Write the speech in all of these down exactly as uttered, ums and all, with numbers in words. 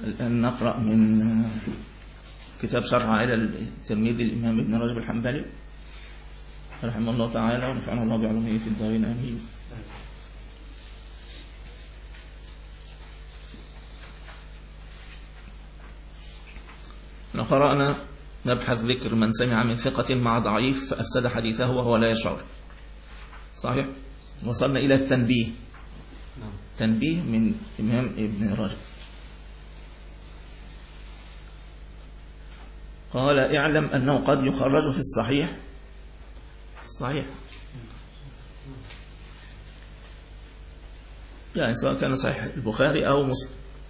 الآن نقرأ من كتاب شرح على التلميذ الإمام ابن رجب الحنبلي رحمه الله تعالى ونفعنا الله بعلومه في الدارين آمين. قرأنا نبحث ذكر من سمع من ثقة مع ضعيف فأفسد حديثه وهو لا يشعر. صحيح؟ وصلنا إلى التنبيه. تنبيه من إمام ابن رجب. قال اعلم أنه قد يخرج في الصحيح صحيح يعني سواء كان صحيح البخاري أو مسلم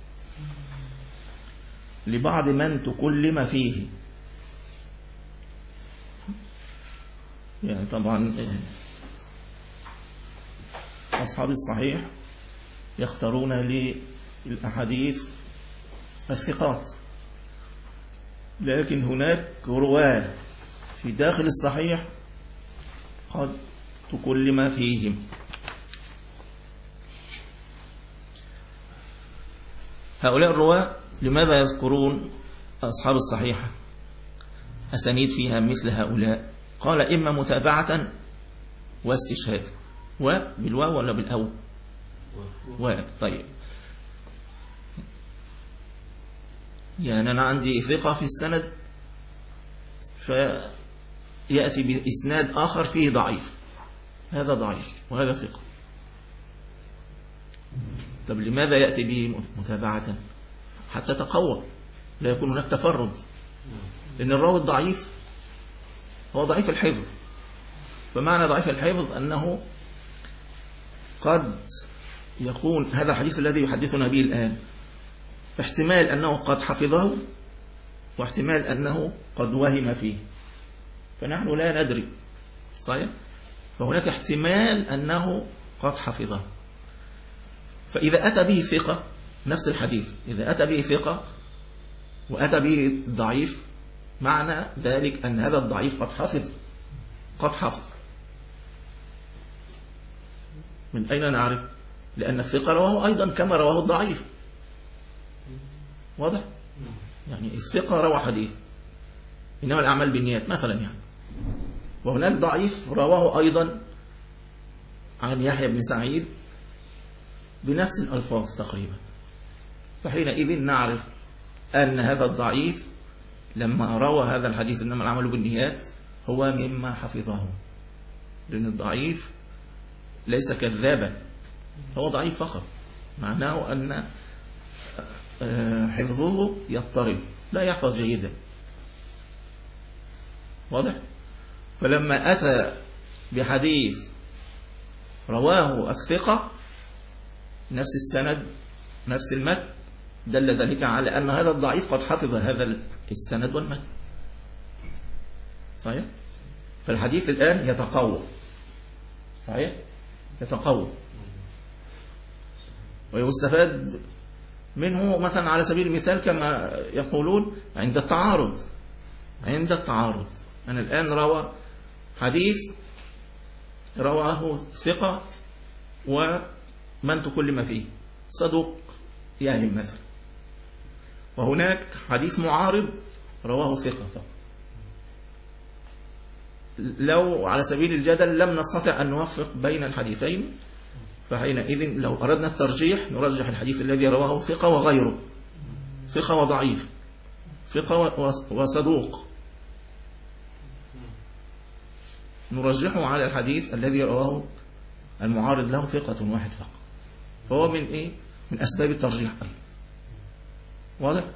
لبعض من تكلم فيه. يعني طبعا أصحاب الصحيح يختارون للأحاديث الثقات، لكن هناك رواه في داخل الصحيح قد تكلم فيهم. هؤلاء الرواه لماذا يذكرون أصحاب الصحيحة أسانيد فيها مثل هؤلاء؟ قال إما متابعة واستشهاد. وبالواو ولا بالأو؟ و طيب يعني أنا عندي ثقة في السند فيأتي بإسناد آخر فيه ضعيف، هذا ضعيف وهذا ثقة. طب لماذا يأتي به متابعة؟ حتى تقوى، لا يكون هناك تفرد، لأن الراوي الضعيف هو ضعيف الحفظ. فمعنى ضعيف الحفظ أنه قد يكون هذا الحديث الذي يحدثنا به الآن احتمال أنه قد حفظه واحتمال أنه قد وهم فيه، فنحن لا ندري. صحيح؟ فهناك احتمال أنه قد حفظه. فإذا أتى به ثقة نفس الحديث، إذا أتى به ثقة وأتى به ضعيف معنى ذلك أن هذا الضعيف قد حفظ قد حفظ من أين نعرف؟ لأن الثقة رواه أيضا كما رواه الضعيف. واضح؟ يعني الثقة روى حديث إنما الأعمال بالنيات مثلا يعني، وهناك ضعيف رواه أيضا عن يحيى بن سعيد بنفس الألفاظ تقريبا، فحينئذ نعرف أن هذا الضعيف لما روى هذا الحديث إنما العمل بالنيات هو مما حفظه، لأن الضعيف ليس كذابا، هو ضعيف فقط، معناه أن حفظه يضطرب لا يحفظ جيدا. واضح؟ فلما أتى بحديث رواه الثقة نفس السند نفس المتن دل ذلك على أن هذا الضعيف قد حفظ هذا السند والمتن. صحيح؟ فالحديث الآن يتقوى. صحيح؟ يتقوى ويستفاد منه مثلا على سبيل المثال كما يقولون عند التعارض. عند التعارض أنا الآن روى حديث رواه ثقة ومن تكلم فيه صدوق يهم مثلا، وهناك حديث معارض رواه ثقة فقط. لو على سبيل الجدل لم نستطع أن نوفق بين الحديثين، فحينئذ لو أردنا الترجيح نرجح الحديث الذي رواه ثقة وغيره، ثقة وضعيف، ثقة وصدوق، نرجحه على الحديث الذي رواه المعارض له ثقة واحد فقط. فهو من إيه؟ من أسباب الترجيح أيضا. واضح؟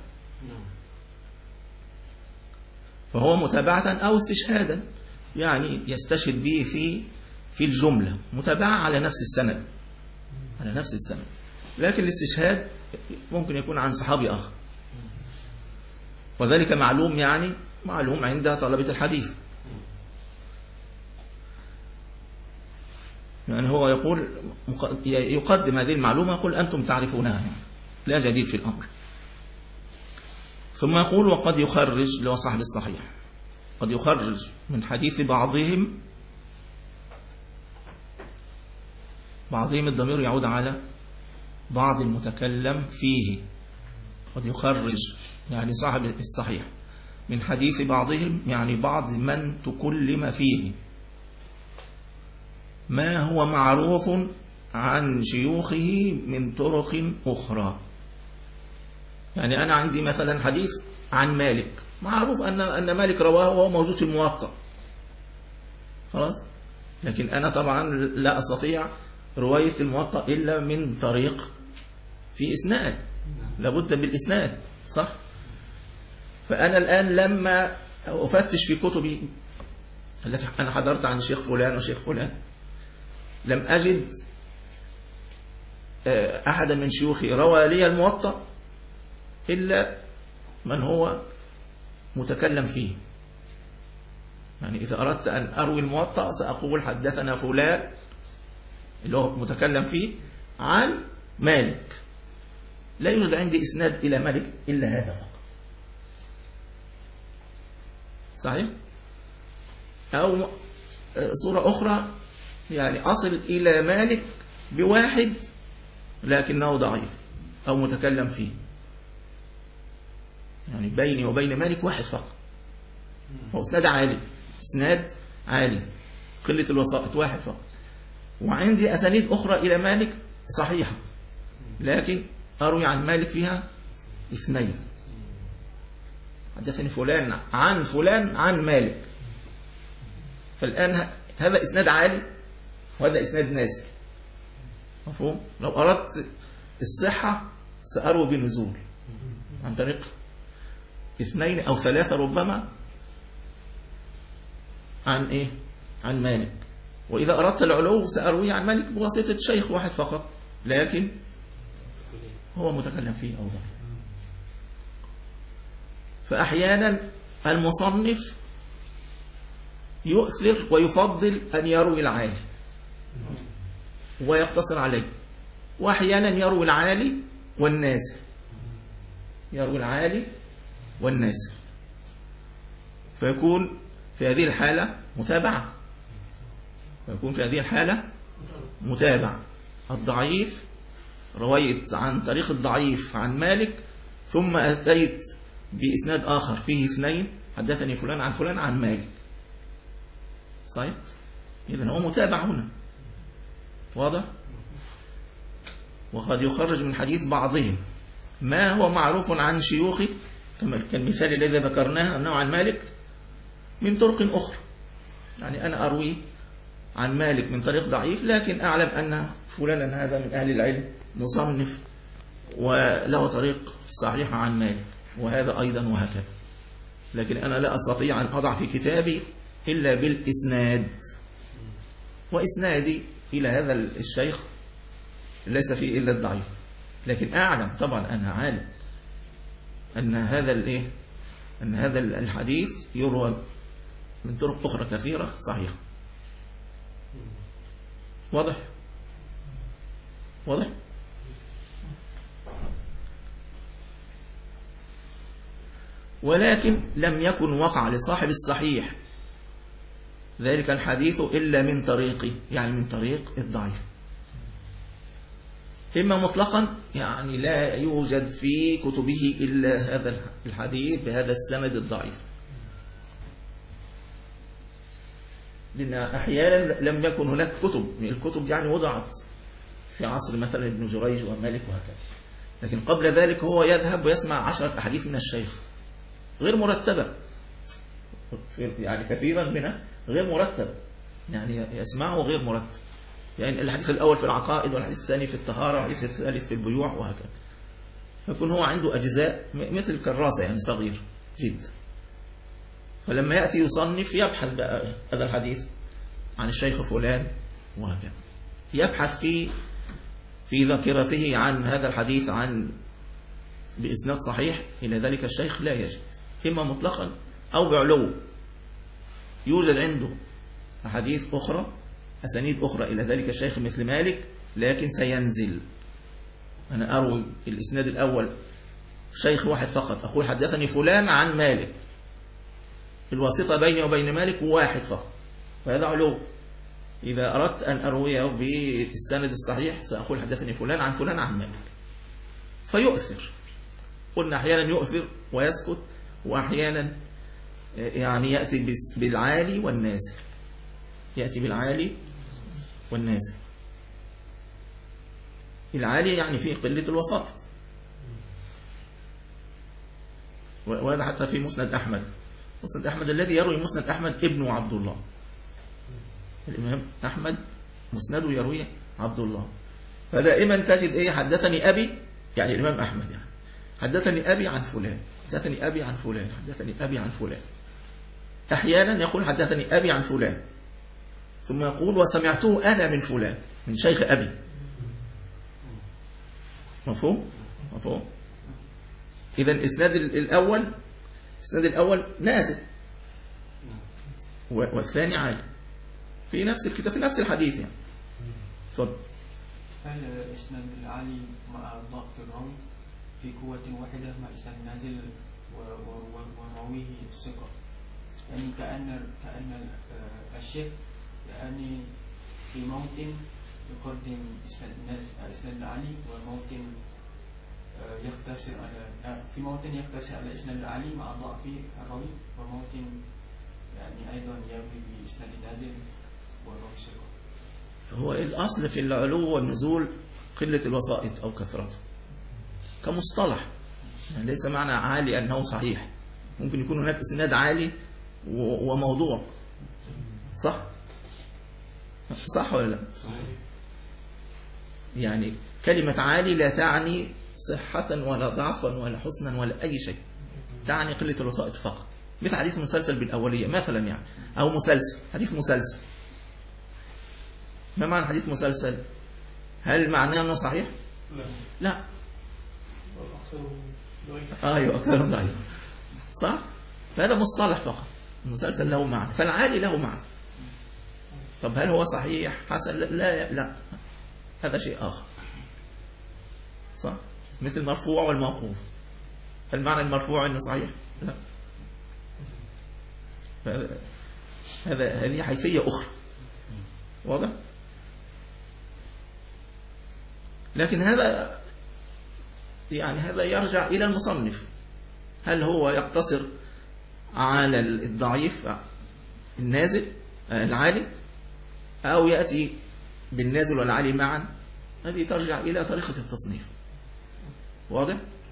فهو متابعة أو استشهادا، يعني يستشهد به في في الجملة، متابعة على نفس السند على نفس السند لكن الاستشهاد ممكن يكون عن صحابي آخر، وذلك معلوم يعني معلوم عند طلبة الحديث. يعني هو يقول يقدم هذه المعلومة يقول أنتم تعرفونها، لا جديد في الأمر. ثم يقول وقد يخرج لو صاحب الصحيح قد يخرج من حديث بعضهم بعضهم الضمير يعود على بعض المتكلم فيه قد يخرج يعني صاحب الصحيح من حديث بعضهم، يعني بعض من تكلم فيه، ما هو معروف عن شيوخه من طرق أخرى. يعني أنا عندي مثلا حديث عن مالك، معروف أن أن مالك رواه وهو موجود في الموطأ، خلاص، لكن أنا طبعا لا أستطيع رواية الموطأ إلا من طريق في إسناد، لابد بالإسناد، صح؟ فأنا الآن لما أفتش في كتبي التي أنا حضرت عن الشيخ فلان وشيخ فلان، لم أجد أحدا من شيوخي روى لي الموطأ إلا من هو متكلم فيه. يعني إذا أردت أن أروي الموطأ سأقول حدثنا فلان اللي هو متكلم فيه عن مالك، لا يوجد عندي إسناد إلى مالك إلا هذا فقط، صحيح؟ أو صورة أخرى، يعني أصل إلى مالك بواحد لكنه ضعيف أو متكلم فيه، يعني بيني وبين مالك واحد فقط، هو إسناد عالي، إسناد عالي، قلة الوسائط واحد فقط. وعندي أسانيد أخرى إلى مالك صحيحة، لكن أروي عن مالك فيها اثنين، حدثني فلان عن فلان عن مالك، فالآن هذا إسناد عالي وهذا إسناد نازل، مفهوم؟ لو أردت الصحة سأروي بنزول عن طريق اثنين أو ثلاثة ربما عن إيه؟ عن مالك. وإذا أردت العلو سأروي عن مالك بواسطة شيخ واحد فقط، لكن هو متكلم فيه أو ضعيف. فأحيانا المصنف يؤثر ويفضل أن يروي العالي ويقتصر عليه، وأحيانا يروي العالي والنازل، يروي العالي والنازل، فيكون في هذه الحالة متابعة، فيكون في هذه الحالة متابعة. الضعيف رويت عن طريق الضعيف عن مالك، ثم أتيت بإسناد آخر فيه اثنين، حدثني فلان عن فلان عن مالك، صحيح؟ إذن هو متابع هنا، واضح؟ وقد يخرج من حديث بعضهم ما هو معروف عن شيوخه، كما كالمثال الذي ذكرناه أنه عن مالك من طرق أخرى. يعني أنا أروي عن مالك من طريق ضعيف، لكن أعلم أن فلانا هذا من أهل العلم مصنف وله طريق صحيح عن مالك، وهذا أيضا وهكذا. لكن أنا لا أستطيع أن أضع في كتابي إلا بالإسناد، وإسنادي إلى هذا الشيخ ليس فيه إلا الضعيف، لكن أعلم طبعا أنا عالم أن هذا الإيه أن هذا الحديث يروى من طرق أخرى كثيرة صحيحة. واضح؟ واضح؟ ولكن لم يكن وقع لصاحب الصحيح ذلك الحديث إلا من طريقه، يعني من طريق الضعيف، إما مطلقا يعني لا يوجد في كتبه إلا هذا الحديث بهذا السند الضعيف، لأن أحيانا لم يكن هناك كتب، الكتب يعني وضعت في عصر مثلا ابن جريج ومالك وهكذا، لكن قبل ذلك هو يذهب ويسمع عشرة أحاديث من الشيخ غير مرتبة، يعني كثيرا منها غير مرتب، يعني يسمعه غير مرتب، يعني الحديث الأول في العقائد، والحديث الثاني في الطهارة، والحديث الثالث في البيوع وهكذا. يكون هو عنده أجزاء مثل الكراسة، يعني صغير جدا. فلما يأتي يصنف يبحث بقى هذا الحديث عن الشيخ فلان وهكذا، يبحث في في ذاكرته عن هذا الحديث عن بإسناد صحيح إلى ذلك الشيخ، لا يجد، إما مطلقا أو بعلو. يوجد عنده أحاديث أخرى، أسانيد أخرى إلى ذلك الشيخ مثل مالك، لكن سينزل. أنا أروي الإسناد الأول شيخ واحد فقط، أقول حدثني فلان عن مالك، الواسطة بيني وبين مالك واحد فقط، فهذا علو. إذا أردت أن أرويه بالسند الصحيح سأقول حدثني فلان عن فلان عن مالك، فيؤثر. قلنا أحيانا يؤثر ويسكت، وأحيانا يعني يأتي بالعالي والنازل، يأتي بالعالي والنازل. العالي يعني فيه قلة الوسائط، وهذا حتى في مسند أحمد. مسند أحمد الذي يروي مسند أحمد ابن عبد الله، الإمام أحمد مسنده يروي عبد الله، فدائما تجد إيه حدثني أبي، يعني الإمام أحمد يعني حدثني أبي عن فلان، حدثني أبي عن فلان، حدثني أبي عن فلان. أحيانا يقول حدثني أبي عن فلان، ثم يقول وسمعته أنا من فلان، من شيخ أبي. مفهوم؟ مفهوم؟ إذا الإسناد الأول الإسناد الأول نازل والثاني عالي في نفس الكتاب في نفس الحديث يعني. تفضل. هل الإسناد العالي مع ضعف الراوي في قوة واحدة مع إسناد نازل وراويه الثقة؟ يعني كأن كأن الشيخ يعني في موطن يقدم إسناد إسناد العالي، وموطن يقتصر على في موطن يقتصر على إسناد العالي مع ضعف الراوي، وموطن يعني أيضا يروي بإسناد نازل وراوي ثقة. هو الأصل في العلو والنزول قلة الوسائط أو كثرته كمصطلح، يعني ليس معنى عالي أنه صحيح، ممكن يكون هناك إسناد عالي وموضوع. صح؟ صح ولا لا؟ صحيح. يعني كلمة عالي لا تعني صحة ولا ضعفا ولا حسنا ولا أي شيء، تعني قلة الوسائط فقط. مثل حديث مسلسل بالأولية مثلا يعني، أو مسلسل، حديث مسلسل. ما معنى حديث مسلسل؟ هل معناه أنه صحيح؟ لا لا. أكثر ضعيف. أيوة أكثر ضعيف. صح؟ فهذا مصطلح فقط. المسلسل له معنى، فالعالي له معنى. طب هل هو صحيح حسن؟ لا لا, لا. هذا شيء آخر. صح؟ مثل المرفوع والموقوف، هل معنى المرفوع أنه صحيح؟ لا. هذا هذه حيثية أخرى. واضح؟ لكن هذا يعني هذا يرجع إلى المصنف، هل هو يقتصر على الضعيف النازل العالي، أو يأتي بالنازل والعالي معا؟ هذه ترجع إلى طريقة التصنيف. واضح؟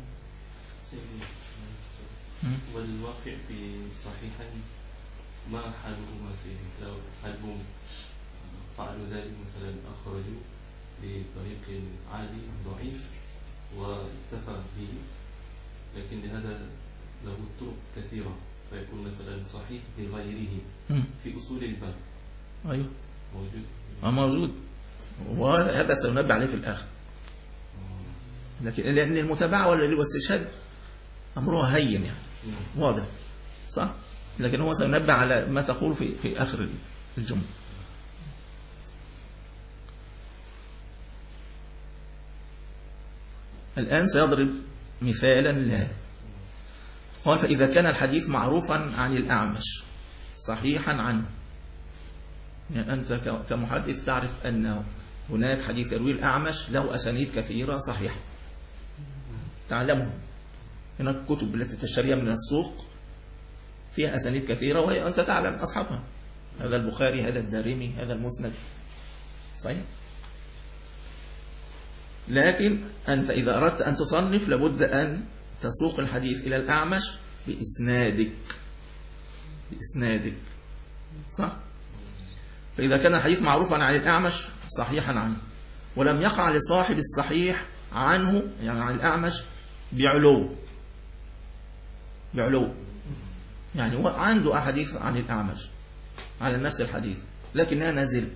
والواقع في صحيحين ما حالهما سيدي؟ هل هم فعلوا ذلك مثلا أخرجوا بطريق عادي ضعيف واكتفى به، لكن لهذا له طرق كثيرة فيكون مثلا صحيح لغيره في أصول الباب. أيوه موجود. آه موجود، وهذا سننبه عليه في الآخر. لكن لأن المتابعة والاستشهاد أمرها هين يعني واضح، صح؟ لكن هو سننبه على ما تقول في في آخر الجملة. الآن سيضرب مثالا لهذا. قال فإذا كان الحديث معروفا عن الأعمش صحيحا عنه، يعني أنت كمحدث تعرف أن هناك حديث يروي الأعمش له أسانيد كثيرة صحيحة، تعلمه. هناك كتب التي تشتريها من السوق فيها أسانيد كثيرة وأنت تعلم أصحابها، هذا البخاري، هذا الدارمي، هذا المسند، صحيح. لكن أنت إذا أردت أن تصنف لابد أن تسوق الحديث إلى الأعمش بإسنادك بإسنادك صح؟ فإذا كان الحديث معروفا عن الأعمش صحيحا عنه، ولم يقع لصاحب الصحيح عنه يعني عن الأعمش بعلو بعلو يعني هو عنده أحاديث عن الأعمش على نفس الحديث لكنها نازلة،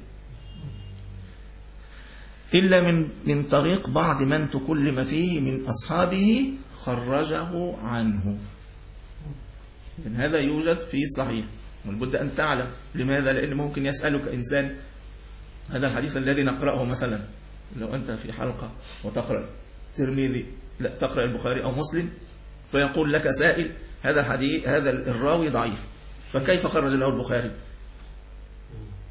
إلا من من طريق بعض من تكلم فيه من أصحابه خرجه عنه. إذن هذا يوجد في الصحيح، ولابد أن تعلم لماذا، لأن ممكن يسألك إنسان هذا الحديث الذي نقرأه مثلا، لو أنت في حلقة وتقرأ ترمذي لا تقرأ البخاري أو مسلم، فيقول لك سائل هذا الحديث هذا الراوي ضعيف فكيف خرج له البخاري؟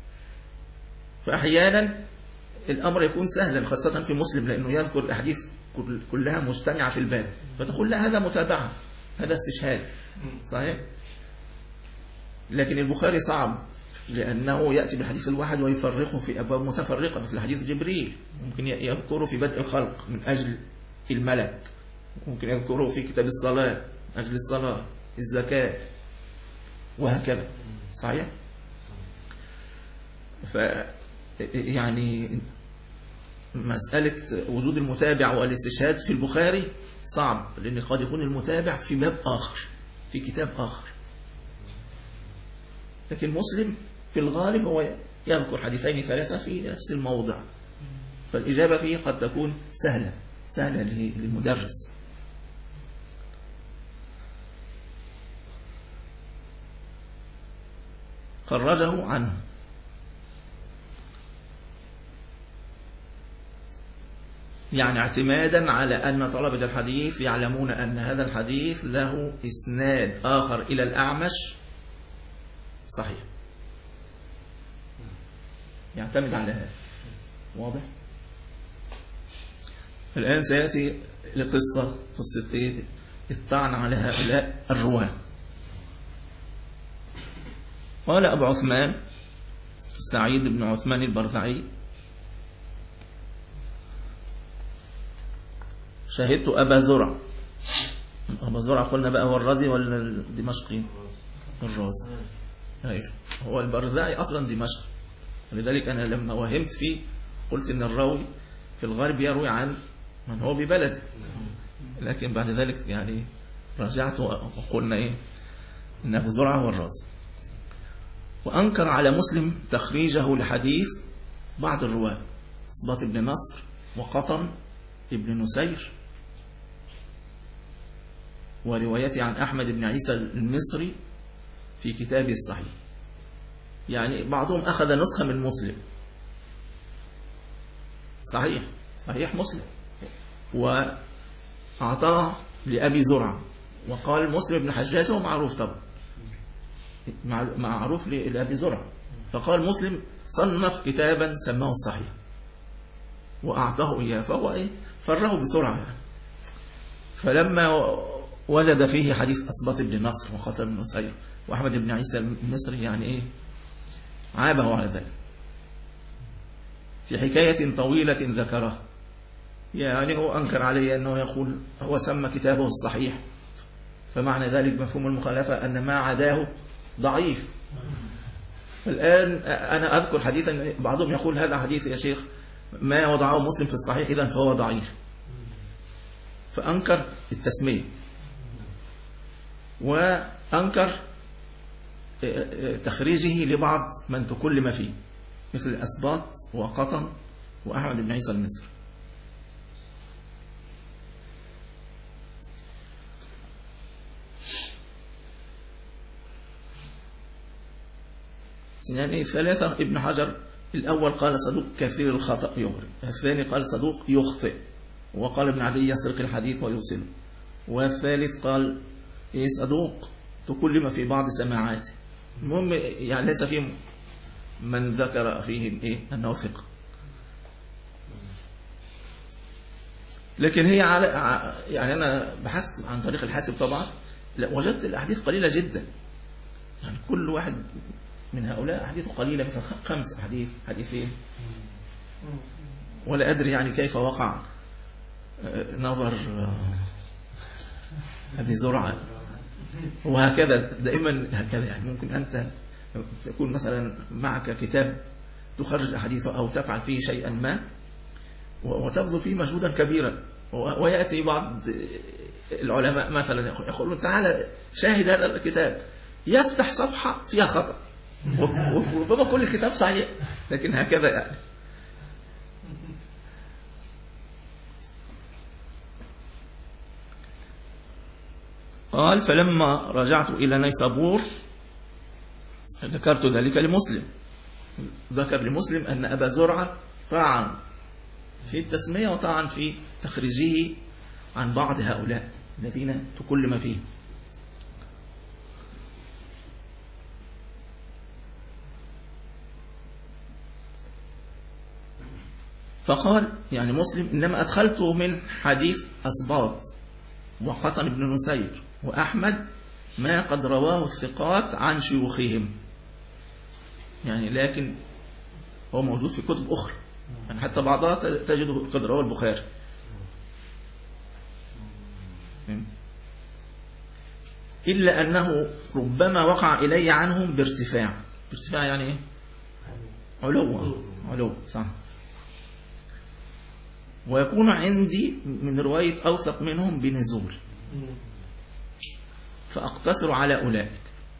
فأحيانا الأمر يكون سهلا خاصة في مسلم، لأنه يذكر الأحاديث كلها مجتمعة في الباب، فتقول لا هذا متابعة، هذا استشهاد، صحيح. لكن البخاري صعب، لأنه يأتي بالحديث الواحد ويفرقه في أبواب متفرقة، مثل حديث جبريل ممكن يذكره في بدء الخلق من أجل الملك، ممكن يذكره في كتاب الصلاة من أجل الصلاة، الزكاة، وهكذا، صحيح. ف يعني مسألة وجود المتابع والاستشهاد في البخاري صعب، لأن قد يكون المتابع في باب آخر، في كتاب آخر. لكن مسلم في الغالب هو يذكر حديثين ثلاثة في نفس الموضع، فالإجابة فيه قد تكون سهلة سهلة للمدرس. خرجه عنه، يعني اعتمادا على أن طلبة الحديث يعلمون أن هذا الحديث له إسناد آخر إلى الأعمش صحيح، يعتمد على هذا. واضح؟ الآن سيأتي لقصة قصة إيه؟ الطعن على هؤلاء الرواة. قال أبو عثمان سعيد بن عثمان البرزعي: شهدت أبا زرع. أبا زرع قلنا بقى هو الرازي ولا الدمشقي؟ الرازي. هو البرزعي أصلا دمشق، ولذلك أنا لما وهمت فيه قلت إن الراوي في الغالب يروي عن من هو ببلده، لكن بعد ذلك يعني رجعت وقلنا إيه إن أبو زرع هو الرازي. وأنكر على مسلم تخريجه لحديث بعض الرواة، إصبات بن نصر وقطن ابن نسير، وروايته عن أحمد بن عيسى المصري في كتابه الصحيح. يعني بعضهم أخذ نسخة من مسلم صحيح صحيح مسلم وأعطاه لأبي زرعة، وقال مسلم بن حجاج هو معروف طبعا، معروف لأبي زرعة، فقال مسلم صنف كتابا سماه الصحيح وأعطاه إياه، فهو إيه فره بسرعة يعني. فلما وجد فيه حديث أصبات بن نصر وقتل بن نسير وأحمد بن عيسى المصري يعني إيه عابه على ذلك في حكاية طويلة ذكرها، يعني هو أنكر عليه أنه يقول هو سمى كتابه الصحيح، فمعنى ذلك مفهوم المخالفة أن ما عداه ضعيف. الآن أنا أذكر حديثا بعضهم يقول هذا حديث يا شيخ ما وضعه مسلم في الصحيح إذن فهو ضعيف، فأنكر التسمية وأنكر تخريجه لبعض من تكلم فيه مثل أسباط وقطن وأحمد بن عيسى المصري. يعني ثلاثة ابن حجر الأول قال صدوق كثير الخطأ يغري، الثاني قال صدوق يخطئ، وقال ابن عدي يسرق الحديث ويوصله، والثالث قال إيه صدوق تكلم في بعض سماعاته. المهم يعني ليس فيه من ذكر فيه إيه أنه ثقة، لكن هي على يعني أنا بحثت عن طريق الحاسب طبعا وجدت الأحاديث قليلة جدا، يعني كل واحد من هؤلاء أحاديثه قليلة، مثلا خمس أحاديث حديثين، ولا أدري يعني كيف وقع نظر أبي زرعة، وهكذا دائما هكذا. يعني ممكن أنت تكون مثلا معك كتاب تخرج أحاديثه أو تفعل فيه شيئا ما وتبذل فيه مجهودا كبيرا، ويأتي بعض العلماء مثلا يقولون تعالى شاهد هذا الكتاب، يفتح صفحة فيها خطأ وربما كل الكتاب صحيح، لكن هكذا يعني. قال فلما رجعت إلى نيسابور ذكرت ذلك لمسلم، ذكر لمسلم أن أبا زرعة طعن في التسمية وطعن في تخريجه عن بعض هؤلاء الذين تكلم فيه. فقال يعني مسلم إنما أدخلته من حديث أسباط وقطن بن نسير وأحمد ما قد رواه الثقات عن شيوخهم، يعني لكن هو موجود في كتب أخرى، يعني حتى بعضها تجده قد رواه البخاري. إلا أنه ربما وقع إلي عنهم بارتفاع. بارتفاع يعني إيه؟ علو. علو صح. ويكون عندي من رواية أوثق منهم بنزول، فأقتصر على أولئك.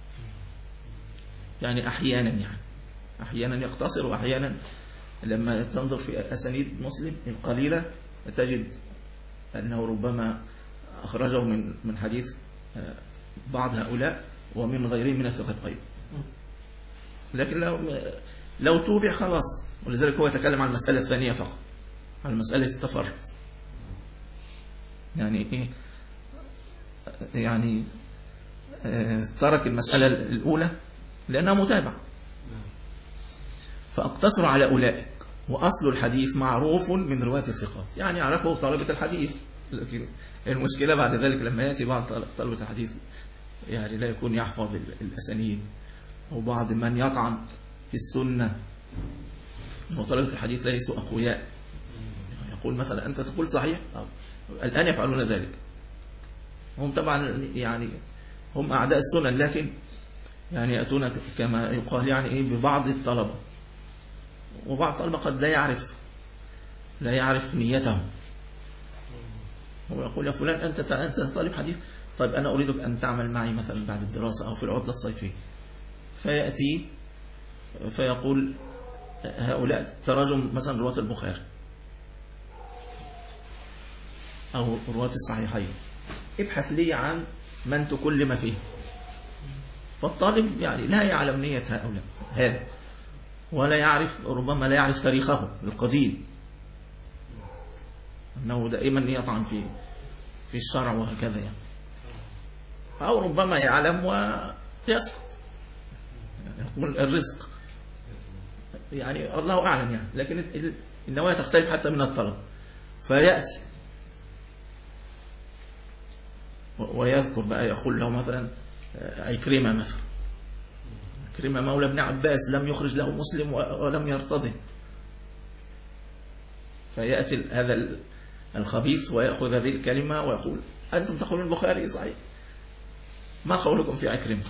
يعني أحيانا يعني أحيانا يقتصر، وأحيانا لما تنظر في أسانيد مسلم القليلة تجد أنه ربما أخرجه من من حديث بعض هؤلاء ومن غيرهم من الثقات أيضا. لكن لو لو توبع خلاص. ولذلك هو يتكلم عن المسألة الثانية فقط، عن مسألة التفرد. يعني إيه؟ يعني ترك المسألة الأولى لأنها متابعة. فأقتصر على أولئك، وأصل الحديث معروف من رواة الثقات، يعني يعرفه طلبة الحديث. لكن المشكلة بعد ذلك لما يأتي بعض طلبة الحديث يعني لا يكون يحفظ الأسانيد، أو بعض من يطعن في السنة، وطلبة الحديث ليسوا أقوياء، يقول مثلا أنت تقول صحيح، الآن يفعلون ذلك. هم طبعا يعني هم أعداء السنن، لكن يعني يأتون كما يقال يعني إيه ببعض الطلبة، وبعض الطلبة قد لا يعرف لا يعرف نيتهم، هو يقول يا فلان أنت أنت طالب حديث، طيب أنا أريدك أن تعمل معي مثلا بعد الدراسة أو في العطلة الصيفية. فيأتي فيقول هؤلاء تراجم مثلا رواة البخاري أو رواة الصحيحين، ابحث لي عن من تكلم فيه. فالطالب يعني لا يعلم نية هؤلاء هذا، ولا يعرف، ربما لا يعرف تاريخه القديم، أنه دائما يطعن في في الشرع وهكذا يعني. أو ربما يعلم ويسكت، يقول الرزق، يعني الله أعلم يعني. لكن النوايا تختلف حتى من الطلب. فيأتي ويذكر بقى، يقول له مثلا عكرمة مثلا، عكرمة مولى ابن عباس لم يخرج له مسلم ولم يرتضي. فيأتي هذا الخبيث ويأخذ هذه الكلمة ويقول أنتم تقولون البخاري صحيح، ما قولكم في عكرمة؟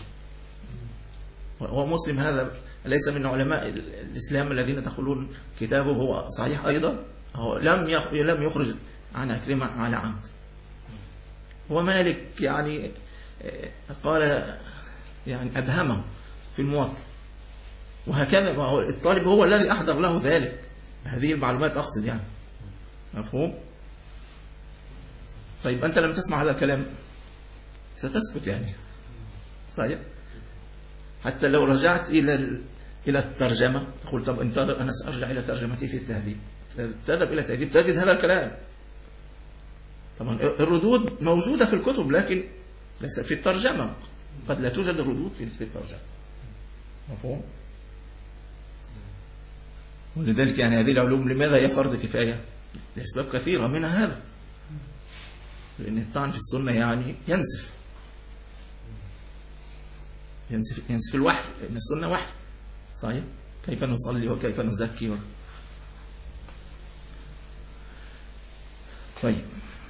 ومسلم هذا ليس من علماء الإسلام الذين تقولون كتابه هو صحيح أيضا، هو لم لم يخرج عن عكرمة على عمد. ومالك يعني قال يعني أبهمه في الموطأ، وهكذا الطالب هو الذي أحضر له ذلك، هذه المعلومات أقصد يعني، مفهوم؟ طيب أنت لم تسمع هذا الكلام ستسكت يعني، صحيح؟ حتى لو رجعت إلى إلى الترجمة تقول طب انتظر أنا سأرجع إلى ترجمتي في التهذيب، تذهب إلى التهذيب تجد هذا الكلام. طبعا الردود موجودة في الكتب لكن ليس في الترجمة، قد لا توجد الردود في الترجمة، مفهوم؟ ولذلك يعني هذه العلوم لماذا هي فرض كفاية؟ لأسباب كثيرة منها هذا، لأن الطعن في السنة يعني ينسف ينسف ينسف الوحي، لأن السنة وحي صحيح، كيف نصلي وكيف نزكي و... طيب،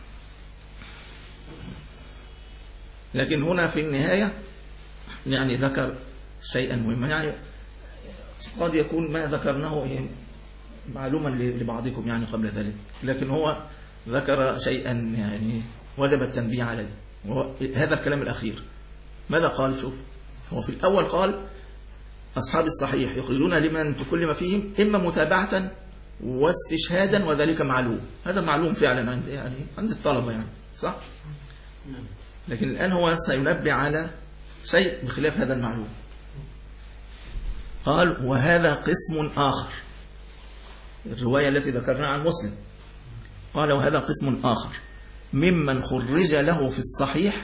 لكن هنا في النهاية يعني ذكر شيئا مهما، يعني قد يكون ما ذكرناه معلوما لبعضكم يعني قبل ذلك، لكن هو ذكر شيئا يعني وجب التنبيه عليه، وهو هذا الكلام الأخير. ماذا قال؟ شوف، هو في الأول قال أصحاب الصحيح يخرجون لمن تكلم فيهم إما متابعة واستشهادا وذلك معلوم، هذا معلوم فعلا عند يعني عند الطلبة يعني، صح؟ لكن الآن هو سينبه على شيء بخلاف هذا المعلوم. قال وهذا قسم آخر، الرواية التي ذكرناها عن مسلم، قال وهذا قسم آخر ممن خرج له في الصحيح،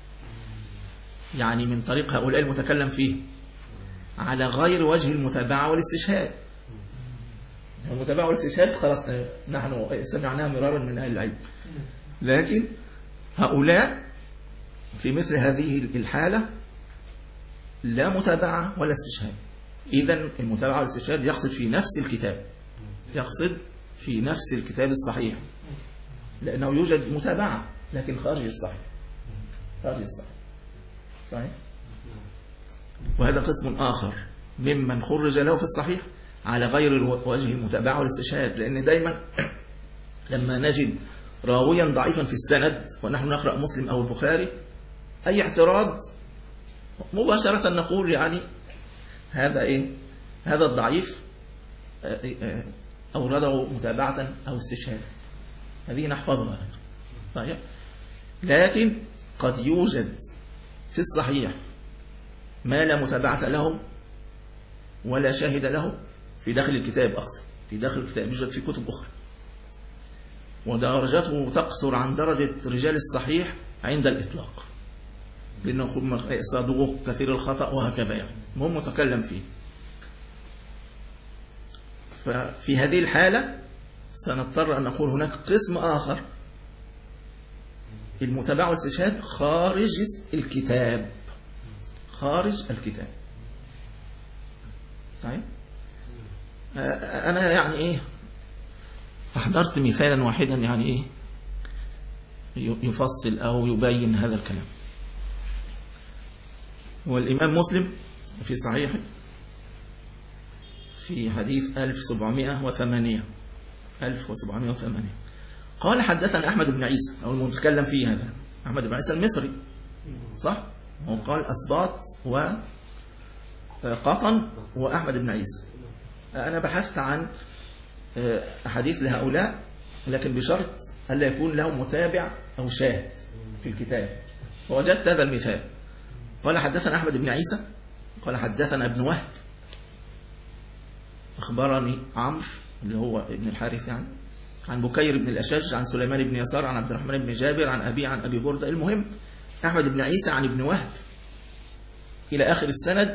يعني من طريق هؤلاء المتكلم فيه، على غير وجه المتابعة والاستشهاد. المتابعة والاستشهاد خلاص نحن سمعناها مرارا من أهل العلم، لكن هؤلاء في مثل هذه الحالة لا متابعة ولا استشهاد. إذن المتابعة والاستشهاد يقصد في نفس الكتاب، يقصد في نفس الكتاب الصحيح، لأنه يوجد متابعة لكن خارج الصحيح، خارج الصحيح صحيح. وهذا قسم آخر ممن خرج له في الصحيح على غير وجه المتابعة والاستشهاد، لأن دايما لما نجد راويا ضعيفا في السند ونحن نقرأ مسلم أو البخاري، أي اعتراض مباشرة نقول يعني هذا إيه؟ هذا الضعيف أورده متابعة أو استشهاد، هذه نحفظها. طيب، لكن قد يوجد في الصحيح ما لا متابعة له ولا شاهد له في داخل الكتاب، أقصد في داخل الكتاب يوجد في كتب أخرى، ودرجته تقصر عن درجة رجال الصحيح عند الإطلاق، لأنه صادوق كثير الخطأ وهكذا، يعني مهم متكلم فيه. ففي هذه الحالة سنضطر أن نقول هناك قسم آخر المتابعة والاستشهاد خارج الكتاب، خارج الكتاب صحيح. أنا يعني إيه أحضرت مثالا واحدا يعني إيه يفصل أو يبين هذا الكلام. والإمام مسلم في صحيحه في حديث ألف وسبعمائة وثمانية ألف وسبعمائة وثمانية قال حدثنا أحمد بن عيسى، أو المتكلم فيه هذا أحمد بن عيسى المصري صح؟ هو قال أسباط وقطن وأحمد بن عيسى. أنا بحثت عن أحاديث لهؤلاء لكن بشرط ألا يكون لهم متابع أو شاهد في الكتاب، فوجدت هذا المثال. قال حدثنا أحمد بن عيسى قال حدثنا ابن وهب أخبرني عمرو اللي هو ابن الحارث يعني عن بكير بن الأشج عن سليمان بن يسار عن عبد الرحمن بن جابر عن أبي عن أبي بردة. المهم أحمد بن عيسى عن ابن وهب إلى آخر السند،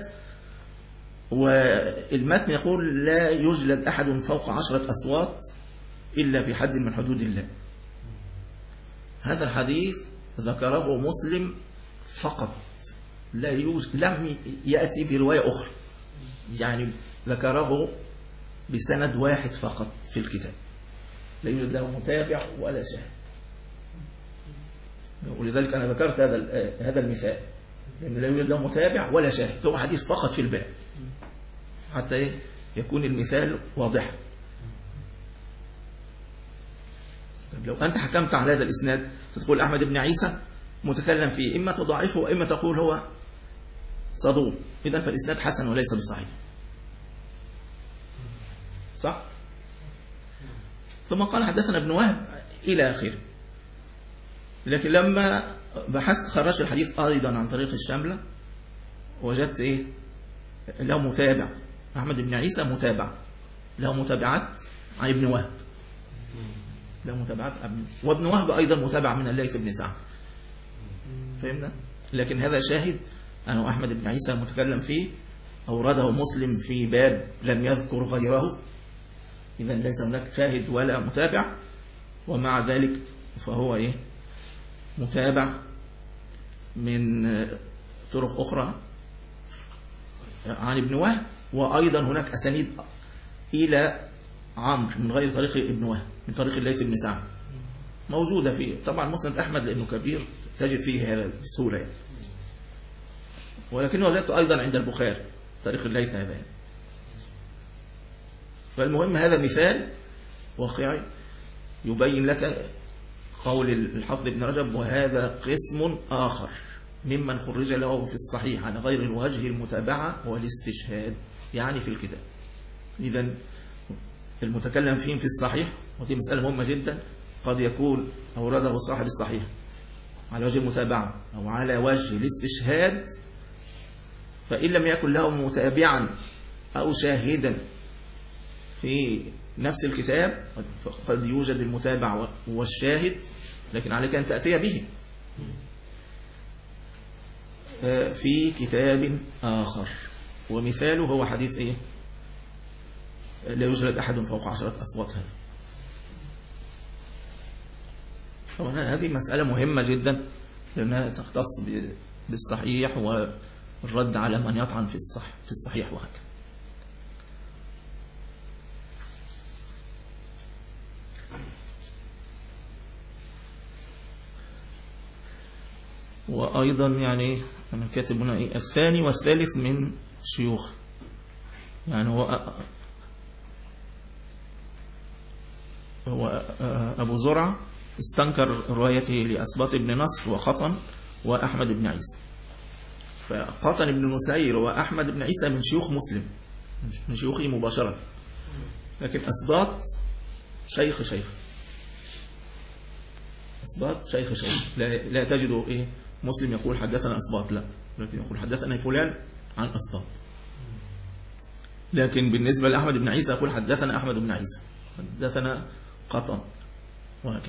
والمتن يقول لا يجلد أحد فوق عشرة أصوات إلا في حد من حدود الله. هذا الحديث ذكره مسلم فقط، لا يوجد لم يأتي برواية أخرى، يعني ذكره بسند واحد فقط في الكتاب، لا يوجد له متابع ولا شاهد. ولذلك أنا ذكرت هذا هذا المثال، لأن لا يوجد له متابع ولا شاهد، هو حديث فقط في الباب حتى إيه يكون المثال واضح. طيب لو أنت حكمت على هذا الإسناد تقول أحمد بن عيسى متكلم فيه، إما تضعفه وإما تقول هو صدوق، إذن فالإسناد حسن وليس بصحيح صح؟ ثم قال حدثنا ابن وهب إلى آخره. لكن لما بحثت خرجت الحديث أيضا عن طريق الشاملة وجدت إيه له متابع، أحمد بن عيسى متابع، له متابعات عن ابن وهب، له متابعات وابن وهب أيضا متابع من الليث بن سعد، فهمنا؟ لكن هذا شاهد أنه أحمد بن عيسى متكلم فيه أورده مسلم في باب لم يذكر غيره، إذا ليس هناك شاهد ولا متابع، ومع ذلك فهو إيه متابع من طرق أخرى عن ابن وهب، وأيضا هناك أسانيد إلى عمرو من غير طريق ابن وهب من طريق الليث بن سعد موجودة فيه. طبعا مسند أحمد لأنه كبير تجد فيه هذا بسهولة يعني. ولكنه وجدته أيضا عند البخاري طريق الليث هذا. فالمهم هذا مثال واقعي يبين لك قول الحافظ ابن رجب وهذا قسم آخر ممن خرج له في الصحيح على غير الوجه المتابعة والاستشهاد، يعني في الكتاب. إذن المتكلم فيه في الصحيح، ودي مسألة مهمة جدا، قد يكون أورده صاحب الصحيح على وجه المتابعة أو على وجه الاستشهاد، فإن لم يكن له متابعا أو شاهدا في نفس الكتاب قد يوجد المتابع والشاهد، لكن عليك أن تأتي به في كتاب آخر. ومثاله هو حديث إيه؟ لا يجلد أحد فوق عشرة أصوات. هذا طبعا هذه مسألة مهمة جدا لأنها تختص بالصحيح والرد على من يطعن في الصح في الصحيح وهكذا. وأيضا يعني أنا كاتب هنا إيه الثاني والثالث من شيوخ، يعني هو هو أبو زرعة استنكر روايته لأسباط بن نصر وقطن وأحمد بن عيسى. فقطن بن نسير وأحمد بن عيسى من شيوخ مسلم، من شيوخه مباشرة، لكن أسباط شيخ شيخ أسباط شيخ شيخ لا, لا تجد إيه مسلم يقول حدثنا أسباط، لا، لكن يقول حدثنا فلان عن أسباط. لكن بالنسبة لأحمد بن عيسى يقول حدثنا أحمد بن عيسى، حدثنا قطن، وهكذا.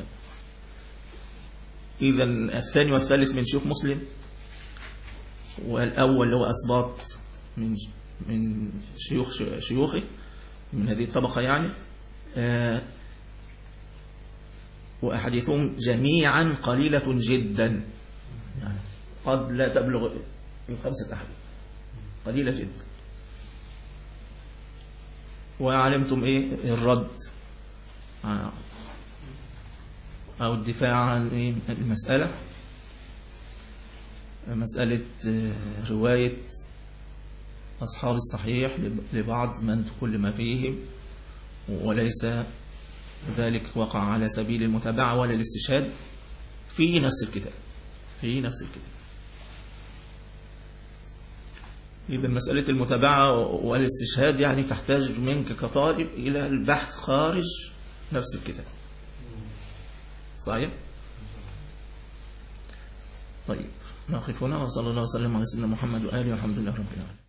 إذا الثاني والثالث من شيوخ مسلم، والأول هو أسباط من من شيوخ شيوخه من هذه الطبقة يعني. آه وأحاديثهم جميعا قليلة جدا، يعني قد لا تبلغ الخمسة أحاديث، قليلة جدا. وعلمتم إيه الرد أو الدفاع عن إيه المسألة، مسألة رواية أصحاب الصحيح لبعض من كل ما فيهم، وليس ذلك وقع على سبيل المتابعة ولا الاستشهاد في نفس الكتاب في نفس الكتاب. إذا مسألة المتابعة والاستشهاد يعني تحتاج منك كطالب إلى البحث خارج نفس الكتاب. صحيح؟ طيب نقف هنا، وصلى الله وسلم على سيدنا محمد وآله، والحمد لله رب العالمين.